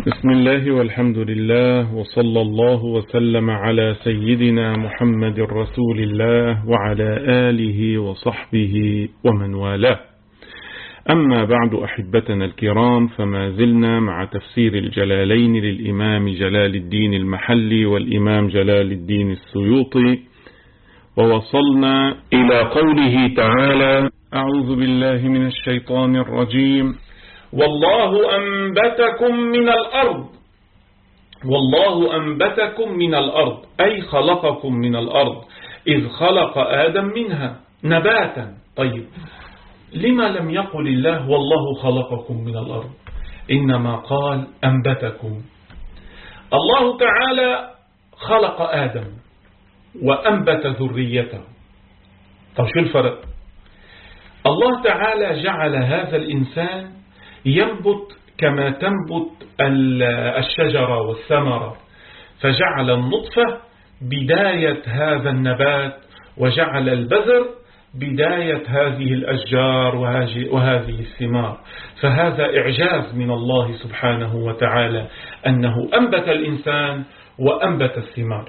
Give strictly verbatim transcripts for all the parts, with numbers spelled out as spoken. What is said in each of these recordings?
بسم الله والحمد لله وصلى الله وسلم على سيدنا محمد رسول الله وعلى آله وصحبه ومن والاه. أما بعد أحبتنا الكرام، فما زلنا مع تفسير الجلالين للإمام جلال الدين المحلي والإمام جلال الدين السيوطي، ووصلنا إلى قوله تعالى: أعوذ بالله من الشيطان الرجيم: والله أنبتكم من الأرض. والله أنبتكم من الأرض أي خلقكم من الأرض، إذ خلق آدم منها نباتا. طيب، لما لم يقل الله والله خلقكم من الأرض، إنما قال أنبتكم؟ الله تعالى خلق آدم وأنبت ذريته. طب شو الفرق؟ الله تعالى جعل هذا الإنسان ينبت كما تنبت الشجرة والثمرة، فجعل النطفة بداية هذا النبات، وجعل البذر بداية هذه الأشجار وهذه الثمار. فهذا إعجاز من الله سبحانه وتعالى أنه أنبت الإنسان وأنبت الثمار.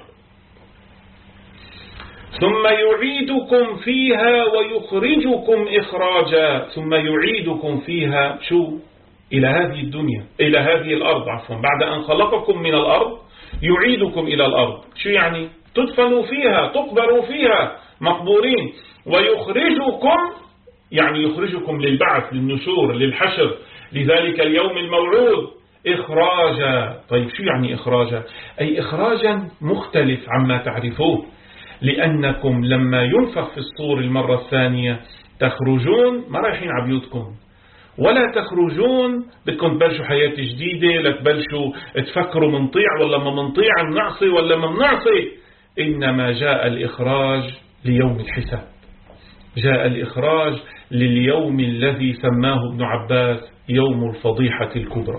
ثم يعيدكم فيها ويخرجكم إخراجا. ثم يعيدكم فيها شو؟ إلى هذه الدنيا، إلى هذه الأرض عفوا، بعد أن خلقكم من الأرض يعيدكم إلى الأرض. شو يعني؟ تدفنوا فيها، تقبروا فيها مقبورين. ويخرجكم يعني يخرجكم للبعث، للنشور، للحشر، لذلك اليوم الموعود إخراجا. طيب شو يعني إخراجا؟ أي إخراجا مختلف عما تعرفوه، لأنكم لما ينفخ في الصور المرة الثانية تخرجون ما رايحين على بيوتكم، ولا تخرجون بدكم تبلشوا حياة جديدة، لا تبلشوا تفكروا منطيع ولا ما منطيع، منعصي ولا ما منعصي. إنما جاء الإخراج ليوم الحساب، جاء الإخراج لليوم الذي سماه ابن عباس يوم الفضيحة الكبرى.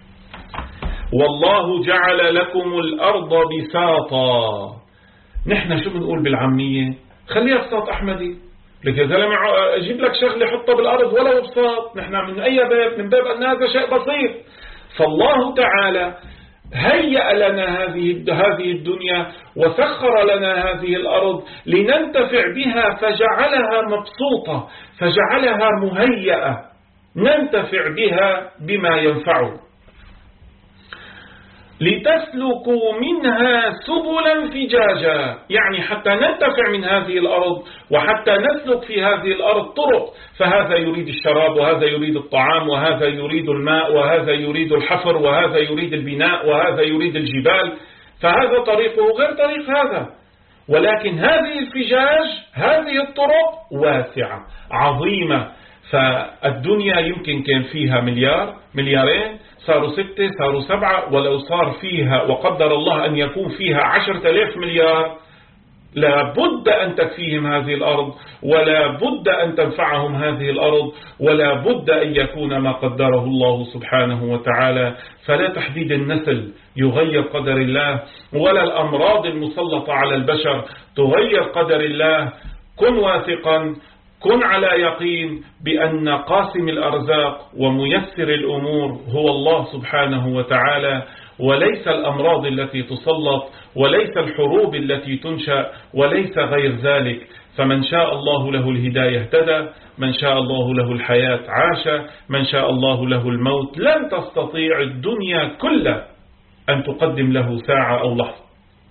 والله جعل لكم الأرض بساطا. نحن شو بنقول بالعامية؟ خليها بساط أحمدي، لك يا زلمة أجيب لك شغلة حطها بالأرض ولو بساط. نحن من أي باب؟ من باب أن هذا شيء بسيط. فالله تعالى هيأ لنا هذه هذه الدنيا وسخر لنا هذه الأرض لننتفع بها، فجعلها مبسوطة، فجعلها مهيئة ننتفع بها بما ينفعه، لتسلكوا منها سبلا فجاجا. يعني حتى ننتفع من هذه الأرض وحتى نسلك في هذه الأرض طرق، فهذا يريد الشراب، وهذا يريد الطعام، وهذا يريد الماء، وهذا يريد الحفر، وهذا يريد البناء، وهذا يريد الجبال. فهذا طريقه غير طريق هذا، ولكن هذه الفجاج، هذه الطرق واسعة عظيمة. فالدنيا يمكن كان فيها مليار، مليارين، صاروا ستة، صاروا سبعة، ولو صار فيها وقدر الله أن يكون فيها عشرة آلاف مليار، لا بد أن تكفيهم هذه الأرض، ولا بد أن تنفعهم هذه الأرض، ولا بد أن يكون ما قدره الله سبحانه وتعالى. فلا تحديد النسل يغير قدر الله، ولا الأمراض المسلطة على البشر تغير قدر الله. كن واثقا، كن على يقين بأن قاسم الأرزاق وميسر الأمور هو الله سبحانه وتعالى، وليس الأمراض التي تسلط، وليس الحروب التي تنشأ، وليس غير ذلك. فمن شاء الله له الهداية اهتدى، من شاء الله له الحياة عاش، من شاء الله له الموت. لن تستطيع الدنيا كلها أن تقدم له ساعة أو لحظة.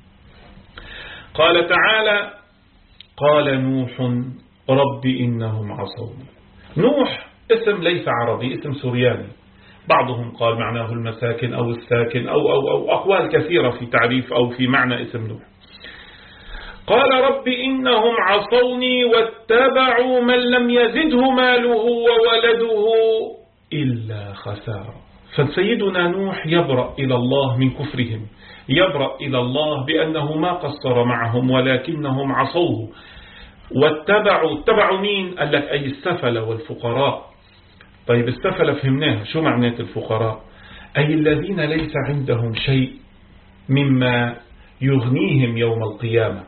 قال تعالى: قال نوح رب إنهم عصوني. نوح اسم ليس عربي، اسم سورياني. بعضهم قال معناه المساكن أو الساكن أو, أو, أو أقوال كثيرة في تعريف أو في معنى اسم نوح. قال رب إنهم عصوني واتبعوا من لم يزده ماله وولده إلا خسارة. فسيدنا نوح يبرأ إلى الله من كفرهم، يبرأ إلى الله بأنه ما قصر معهم ولكنهم عصوه. واتبعوا، اتبعوا مين؟ قال لك أي السفل والفقراء. طيب السفل فهمناها، شو معنات الفقراء؟ أي الذين ليس عندهم شيء مما يغنيهم يوم القيامة،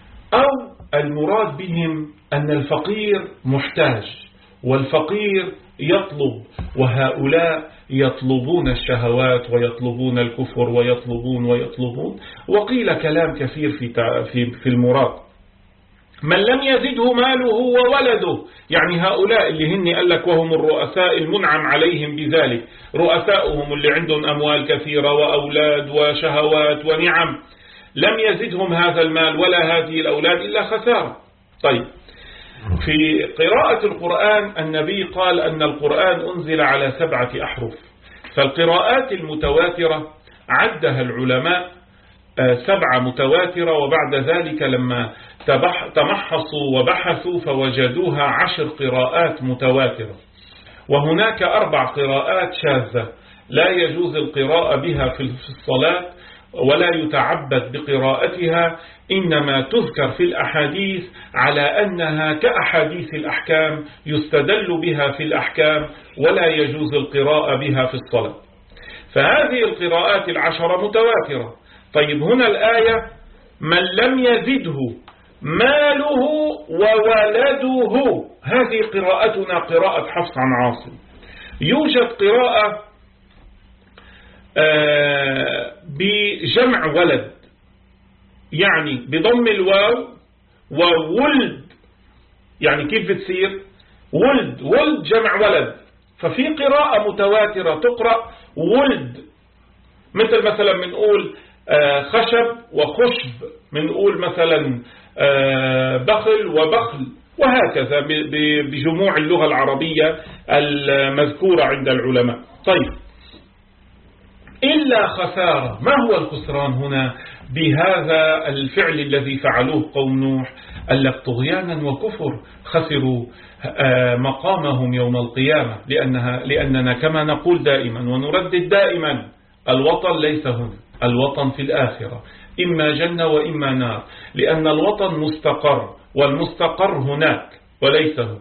أو المراد بهم أن الفقير محتاج، والفقير يطلب، وهؤلاء يطلبون الشهوات ويطلبون الكفر ويطلبون ويطلبون. وقيل كلام كثير في في المراد. من لم يزده ماله وولده، يعني هؤلاء اللي هن قال لك وهم الرؤساء المنعم عليهم بذلك، رؤساؤهم اللي عندهم أموال كثيرة وأولاد وشهوات ونعم، لم يزدهم هذا المال ولا هذه الأولاد إلا خسارة. طيب، في قراءة القرآن النبي قال أن القرآن أنزل على سبعة أحرف، فالقراءات المتواترة عدها العلماء سبعة متواترة، وبعد ذلك لما تمحصوا وبحثوا فوجدوها عشر قراءات متواترة. وهناك أربع قراءات شاذة لا يجوز القراءة بها في الصلاة ولا يتعبد بقراءتها، إنما تذكر في الأحاديث على أنها كأحاديث الأحكام يستدل بها في الأحكام، ولا يجوز القراءة بها في الصلاة. فهذه القراءات العشرة متواترة. طيب، هنا الآية من لم يزده ماله وولده، هذه قراءتنا قراءة حفص عن عاصم. يوجد قراءة بجمع ولد، يعني بضم الواو وولد، يعني كيف بتصير ولد ولد جمع ولد. ففي قراءة متواترة تقرأ ولد، مثل مثلا بنقول خشب وخشب، بنقول مثلا بخل وبخل، وهكذا بجموع اللغة العربية المذكورة عند العلماء. طيب، إلا خسارة. ما هو الخسران هنا بهذا الفعل الذي فعلوه قوم نوح؟ قال لك طغيانا وكفر، خسروا مقامهم يوم القيامة، لأنها لأننا كما نقول دائما ونردد دائما، الوطن ليس هنا، الوطن في الآخرة، إما جنة وإما نار، لأن الوطن مستقر، والمستقر هناك وليس هنا.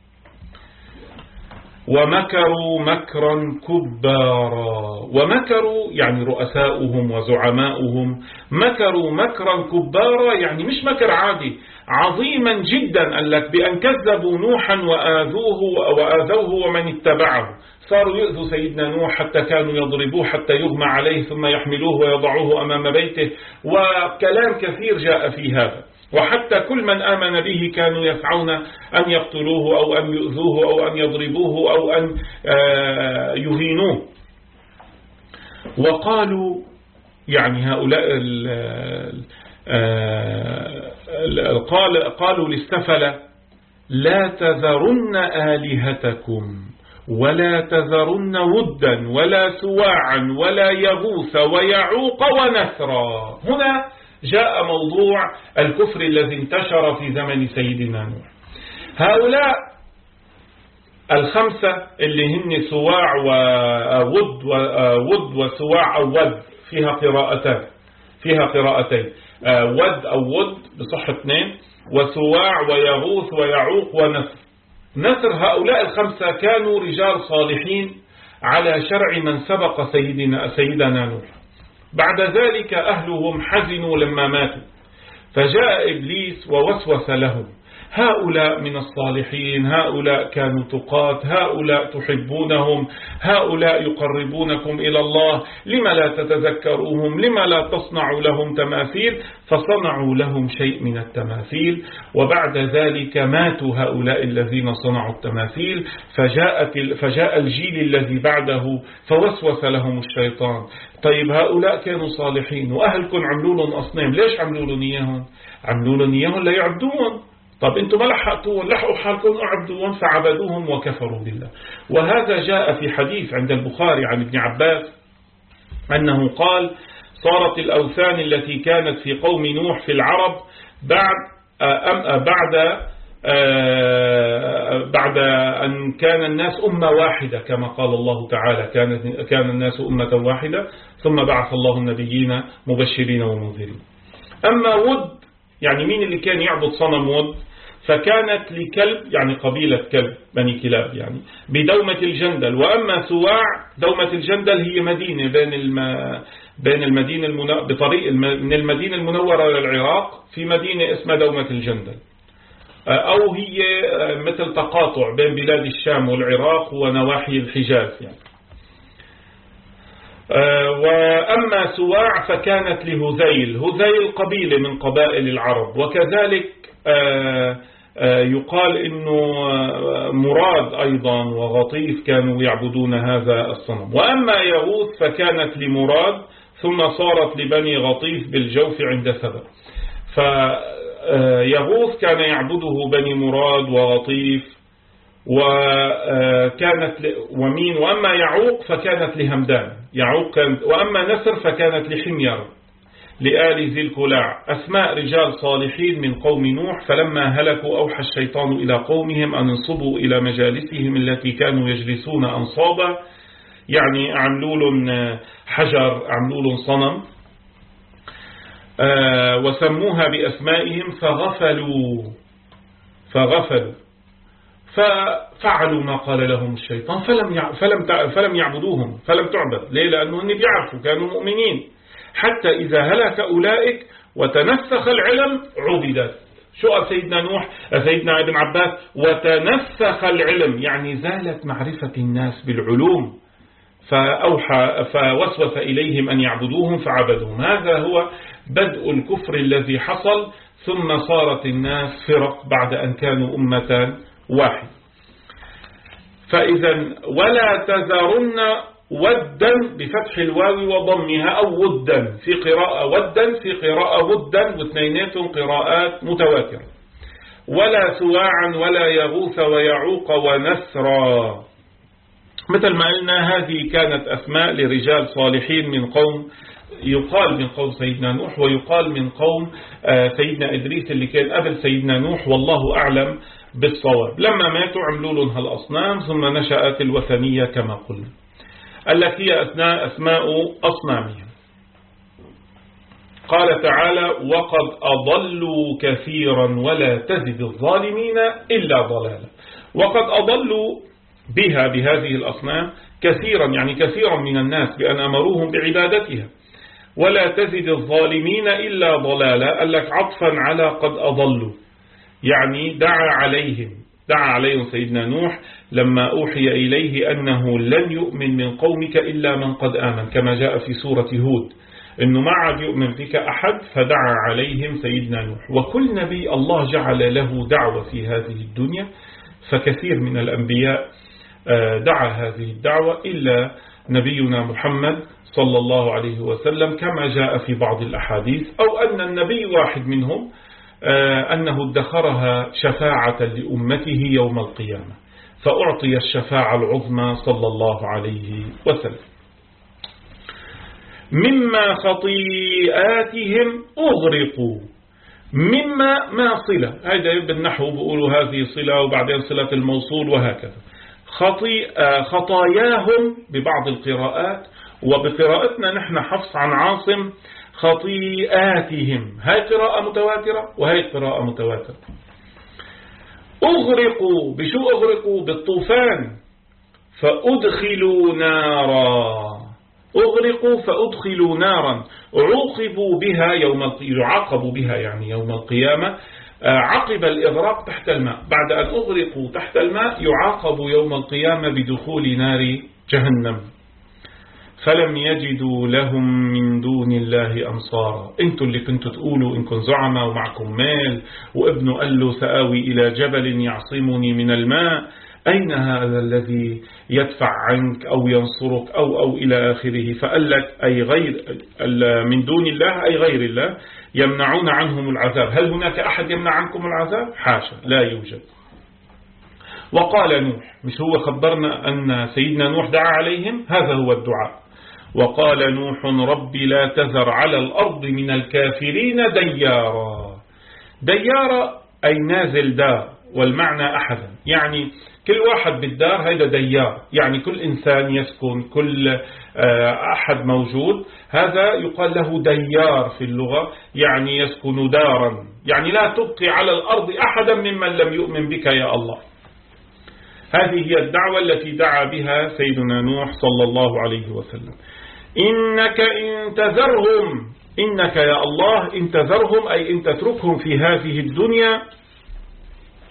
ومكروا مكرا كبارا، ومكروا يعني رؤساؤهم وزعماؤهم، مكروا مكرا كبارا يعني مش مكر عادي، عظيما جدا. قال لك بأن كذبوا نوحا وآذوه وآذوه ومن اتبعه، صاروا يؤذوا سيدنا نوح حتى كانوا يضربوه حتى يغمى عليه ثم يحملوه ويضعوه أمام بيته، وكلام كثير جاء في هذا. وحتى كل من آمن به كانوا يسعون أن يقتلوه أو أن يؤذوه أو أن يضربوه أو أن يهينوه. وقالوا يعني هؤلاء قالوا للسفلة لا تذرن آلهتكم ولا تذرن ودا ولا سواعا ولا يغوث ويعوق ونسرا. هنا جاء موضوع الكفر الذي انتشر في زمن سيدنا نوح. هؤلاء الخمسة اللي هن سواع وود وود وسواع أو ود، فيها قراءتان فيها قراءتين ود أو ود بصح اثنين، وسواع ويغوث ويعوق ونسر. نسر هؤلاء الخمسة كانوا رجال صالحين على شرع من سبق سيدنا سيدنا نوح. بعد ذلك أهلهم حزنوا لما ماتوا، فجاء إبليس ووسوس لهم، هؤلاء من الصالحين، هؤلاء كانوا تقات، هؤلاء تحبونهم، هؤلاء يقربونكم إلى الله، لما لا تتذكروهم، لما لا تصنعوا لهم تماثيل؟ فصنعوا لهم شيء من التماثيل، وبعد ذلك ماتوا هؤلاء الذين صنعوا التماثيل. فجاءت فجاء الجيل الذي بعده فوسوس لهم الشيطان. طيب، هؤلاء كانوا صالحين وأهلكم عملوا لهم أصنام، ليش عملوا لهم إياهم؟ عملوا لهم إياهم ليعبدون. طب أنتم ما لحقتوهم، لحقوا حالكم أعبدوهم، فعبدوهم وكفروا بالله. وهذا جاء في حديث عند البخاري عن ابن عباس أنه قال صارت الأوثان التي كانت في قوم نوح في العرب بعد أم بعد بعد أن كان الناس أمة واحدة، كما قال الله تعالى كان كان الناس أمة واحدة ثم بعث الله النبيين مبشرين ومنذرين. أما ود يعني مين اللي كان يعبد صنم ود؟ فكانت لكلب، يعني قبيلة كلب بني كلاب يعني، بدومة الجندل. وأما سواع، دومة الجندل هي مدينة بين الم... بين المدينة المن... بطريق الم... من المدينة المنورة للعراق في مدينة اسمها دومة الجندل. أو هي مثل تقاطع بين بلاد الشام والعراق ونواحي الحجاز يعني. وأما سواع فكانت لهذيل، هذيل قبيلة من قبائل العرب، وكذلك يقال إنه مراد أيضا وغطيف كانوا يعبدون هذا الصنم. وأما يغوث فكانت لمراد ثم صارت لبني غطيف بالجوف عند سبأ. فيغوث كان يعبده بني مراد وغطيف وكانت ومين. وأما يعوق فكانت لهمدان، يعوق كانت. وأما نسر فكانت لحمير لآل ذي الكلاع، أسماء رجال صالحين من قوم نوح. فلما هلكوا أوحى الشيطان إلى قومهم أن انصبوا إلى مجالسهم التي كانوا يجلسون أنصابا، يعني عملوا لهم حجر، عملوا لهم صنم، آه وسموها بأسمائهم فغفلوا فغفلوا ففعلوا ما قال لهم الشيطان فلم فلم فلم يعبدوهم، فلم تعبد. ليه؟ لأنهم بيعرفوا كانوا مؤمنين. حتى إذا هلك أولئك وتنسخ العلم عبدت. شو قال سيدنا نوح سيدنا ابن عباس؟ وتنسخ العلم، يعني زالت معرفة الناس بالعلوم، فأوحى فوسوس إليهم أن يعبدوهم فعبدوهم. هذا هو بدء الكفر الذي حصل، ثم صارت الناس فرق بعد أن كانوا أمة واحد. فإذا ولا تذرن ودا بفتح الواو وضمها أو ودا، في قراءة ودا في قراءة ودا، واثنيناتهم قراءات متواترة. ولا سواعا ولا يغوث ويعوق ونسرا، مثل ما قلنا هذه كانت أسماء لرجال صالحين من قوم، يقال من قوم سيدنا نوح ويقال من قوم سيدنا إدريس اللي كان قبل سيدنا نوح، والله أعلم بالصواب. لما ماتوا عملوا لهم هالأصنام، ثم نشأت الوثنية كما قلنا، التي هي أثناء أسماء أصنامهم. قال تعالى وقد أضلوا كثيرا ولا تزد الظالمين إلا ضلالا. وقد أضلوا بها بهذه الأصنام كثيرا، يعني كثيرا من الناس بأن أمروهم بعبادتها. ولا تزد الظالمين إلا ضلالا، قال لك عطفا على قد أضلوا، يعني دعا عليهم دعا عليهم سيدنا نوح لما أوحي إليه أنه لن يؤمن من قومك إلا من قد آمن، كما جاء في سورة هود أنه ما عاد يؤمن فيك أحد، فدعا عليهم سيدنا نوح. وكل نبي الله جعل له دعوة في هذه الدنيا، فكثير من الأنبياء دعا هذه الدعوة إلا نبينا محمد صلى الله عليه وسلم، كما جاء في بعض الأحاديث، أو أن النبي واحد منهم أنه ادخرها شفاعة لأمته يوم القيامة، فأعطي الشفاعة العظمى صلى الله عليه وسلم. مما خطيئاتهم أغرقوا، مما ما صلة، هذا بالنحو بيقولوا هذه صلة وبعدين صلة الموصول وهكذا. خطيئة خطاياهم ببعض القراءات، وبقراءتنا نحن حفص عن عاصم خطيئاتهم، هاي قراءة متواترة وهي قراءة متواترة. أغرقوا، بشو أغرقوا؟ بالطوفان، فأدخلوا نارا، أغرقوا فأدخلوا نارا، عوقبوا بها يوم القيامة، يعاقبوا بها يعني يوم القيامة، عقب الإغراق تحت الماء، بعد أن أغرقوا تحت الماء يعاقبوا يوم القيامة بدخول نار جهنم. فلم يجدوا لهم من دون الله أنصارا. انتوا اللي كنتوا تقولوا إنكم زعماء ومعكم مال، وابنه قال له سآوي إلى جبل يعصمني من الماء، أين هذا الذي يدفع عنك أو ينصرك أو أو إلى آخره. فقال لك أي غير من دون الله، أي غير الله، يمنعون عنهم العذاب. هل هناك أحد يمنع عنكم العذاب؟ حاشا، لا يوجد. وقال نوح، مش هو خبرنا أن سيدنا نوح دعا عليهم؟ هذا هو الدعاء. وقال نوح رب لا تذر على الأرض من الكافرين ديارا. ديارا أي نازل دار، والمعنى أحدا، يعني كل واحد بالدار هذا ديار، يعني كل إنسان يسكن، كل أحد موجود، هذا يقال له ديار في اللغة، يعني يسكن دارا، يعني لا تبقي على الأرض أحدا ممن لم يؤمن بك يا الله. هذه هي الدعوة التي دعا بها سيدنا نوح صلى الله عليه وسلم. إنك إن تذرهم، إنك يا الله إن تذرهم أي إن تتركهم في هذه الدنيا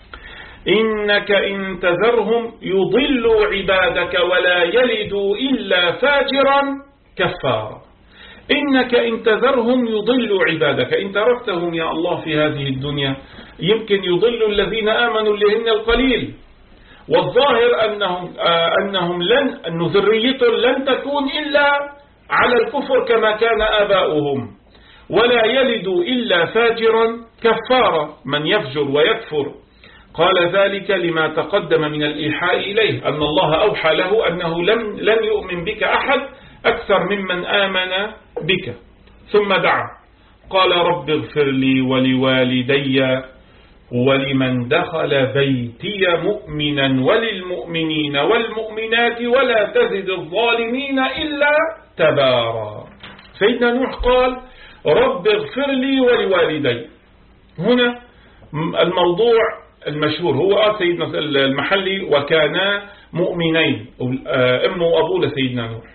إنك إن تذرهم يضلوا عبادك ولا يلدوا إلا فاجرا كفارا. إنك إن تذرهم يضلوا عبادك، إن تركتهم يا الله في هذه الدنيا يمكن يضلوا الذين آمنوا اللي هن القليل، والظاهر أنهم, آه أنهم لن أن ذريتهم لن تكون إلا على الكفر كما كان آباؤهم، ولا يلدوا إلا فاجرا كفارا، من يفجر ويكفر. قال ذلك لما تقدم من الإيحاء إليه، أن الله أوحى له أنه لم لن يؤمن بك أحد أكثر ممن آمن بك. ثم دعا قال رب اغفر لي ولوالدي ولمن دخل بيتي مؤمنا وللمؤمنين والمؤمنات ولا تزد الظالمين إلا تبارا. سيدنا نوح قال رب اغفر لي ولوالدي. هنا الموضوع المشهور هو سيدنا المحلي وكانا مؤمنين، أمه وأبوه لسيدنا نوح.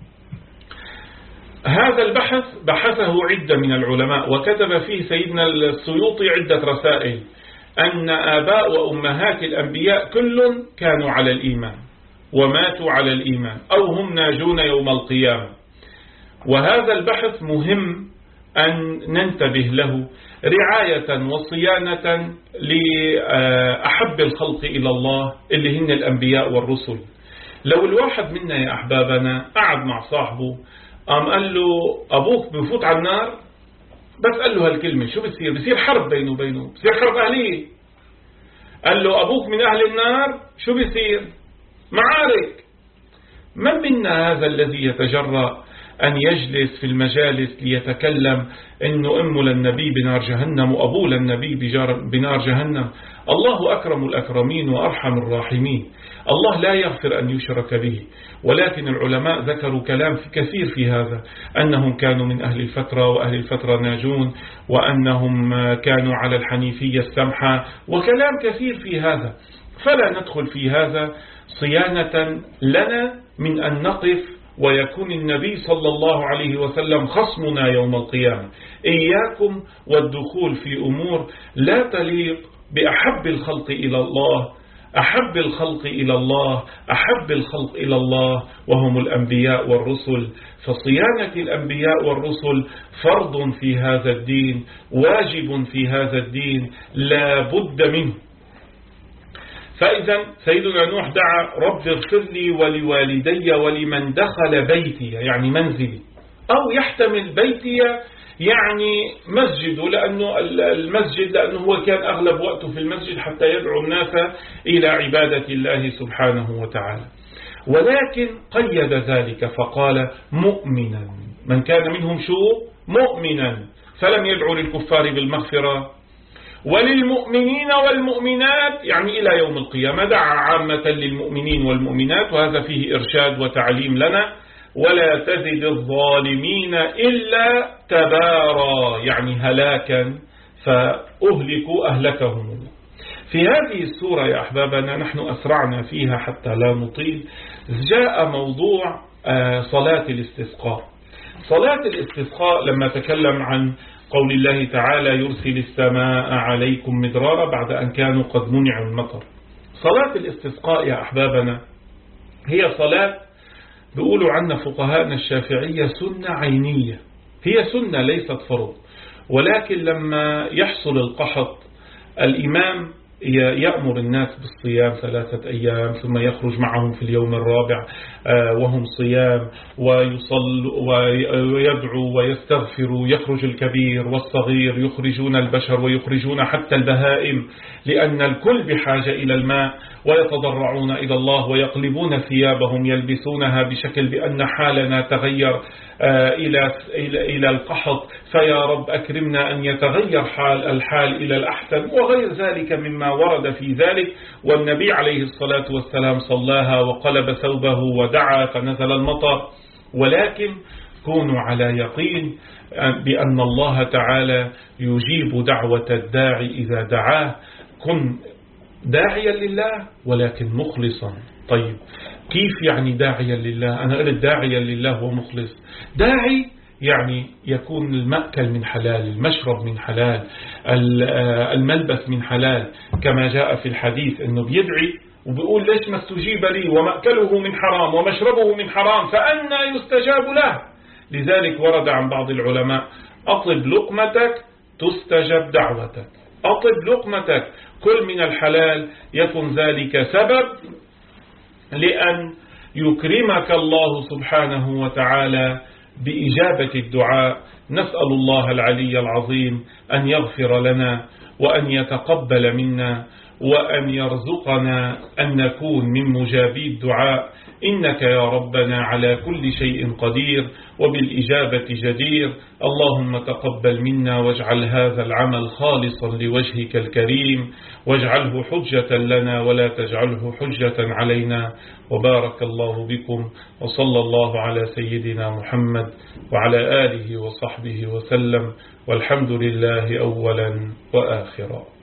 هذا البحث بحثه عدة من العلماء، وكتب فيه سيدنا السيوطي عدة رسائل أن آباء وأمهات الأنبياء كل كانوا على الإيمان وماتوا على الإيمان أو هم ناجون يوم القيامة. وهذا البحث مهم أن ننتبه له رعاية وصيانة لأحب الخلق إلى الله اللي هن الأنبياء والرسل. لو الواحد منا يا أحبابنا قعد مع صاحبه قام قال له أبوك بفوت على النار، بس قال له هالكلمة شو بتصير؟ بصير حرب بينه وبينه، بصير حرب أهلية. قال له أبوك من أهل النار، شو بصير؟ معارك. من منا هذا الذي يتجرأ أن يجلس في المجالس ليتكلم إنه أمه للنبي بنار جهنم وأبوه للنبي بنار جهنم؟ الله أكرم الأكرمين وأرحم الراحمين، الله لا يغفر أن يشرك به. ولكن العلماء ذكروا كلام كثير في هذا، أنهم كانوا من أهل الفترة وأهل الفترة ناجون، وأنهم كانوا على الحنيفية السمحة، وكلام كثير في هذا. فلا ندخل في هذا صيانة لنا من أن نقف ويكون النبي صلى الله عليه وسلم خصمنا يوم القيامة. إياكم والدخول في أمور لا تليق بأحب الخلق إلى الله، أحب الخلق إلى الله أحب الخلق إلى الله وهم الأنبياء والرسل. فصيانة الأنبياء والرسل فرض في هذا الدين، واجب في هذا الدين، لا بد منه. فإذا سيدنا نوح دعا رب اغفر لي ولوالدي ولمن دخل بيتي، يعني منزلي، أو يحتمل بيتي يعني مسجده، لأنه المسجد لأنه هو كان أغلب وقته في المسجد حتى يدعو الناس إلى عبادة الله سبحانه وتعالى. ولكن قيد ذلك فقال مؤمنا، من كان منهم شو مؤمنا، فلم يدعو للكفار بالمغفرة وللمؤمنين والمؤمنات، يعني إلى يوم القيامة دعا عامة للمؤمنين والمؤمنات، وهذا فيه إرشاد وتعليم لنا. ولا تزد الظالمين إلا تبارا، يعني هلاكا، فأهلكوا أهلكهم الله. في هذه السورة يا أحبابنا نحن أسرعنا فيها حتى لا نطيل، جاء موضوع صلاة الاستسقاء. صلاة الاستسقاء لما تكلم عن قول الله تعالى يرسل السماء عليكم مدرارا بعد أن كانوا قد منعوا المطر. صلاة الاستسقاء يا أحبابنا هي صلاة بيقولوا عنا فقهاءنا الشافعية سنة عينية، هي سنة ليست فرض. ولكن لما يحصل القحط الإمام يأمر الناس بالصيام ثلاثة أيام، ثم يخرج معهم في اليوم الرابع وهم صيام، ويصل ويدعو ويستغفر، يخرج الكبير والصغير، يخرجون البشر ويخرجون حتى البهائم، لأن الكل بحاجة إلى الماء، ويتضرعون إلى الله ويقلبون ثيابهم يلبسونها بشكل بأن حالنا تغير إلى إلى القحط، فيا رب أكرمنا أن يتغير حال الحال إلى الأحسن، وغير ذلك مما ورد في ذلك. والنبي عليه الصلاة والسلام صلاها وقلب ثوبه ودعا فنزل المطر. ولكن كونوا على يقين بأن الله تعالى يجيب دعوة الداعي إذا دعاه. كن داعيا لله ولكن مخلصا. طيب كيف يعني داعيا لله؟ أنا قلت داعيا لله ومخلص. داعي يعني يكون المأكل من حلال، المشرب من حلال، الملبس من حلال، كما جاء في الحديث أنه بيدعي وبيقول ليش ما استجيب لي ومأكله من حرام ومشربه من حرام فأنا يستجاب له. لذلك ورد عن بعض العلماء أطب لقمتك تستجب دعوتك، أطب لقمتك، كل من الحلال، يكن ذلك سبب لأن يكرمك الله سبحانه وتعالى بإجابة الدعاء. نسأل الله العلي العظيم أن يغفر لنا وأن يتقبل منا وأن يرزقنا أن نكون من مجابي الدعاء، إنك يا ربنا على كل شيء قدير وبالإجابة جدير. اللهم تقبل منا واجعل هذا العمل خالصا لوجهك الكريم، واجعله حجة لنا ولا تجعله حجة علينا. وبارك الله بكم، وصلى الله على سيدنا محمد وعلى آله وصحبه وسلم، والحمد لله أولا وآخرا.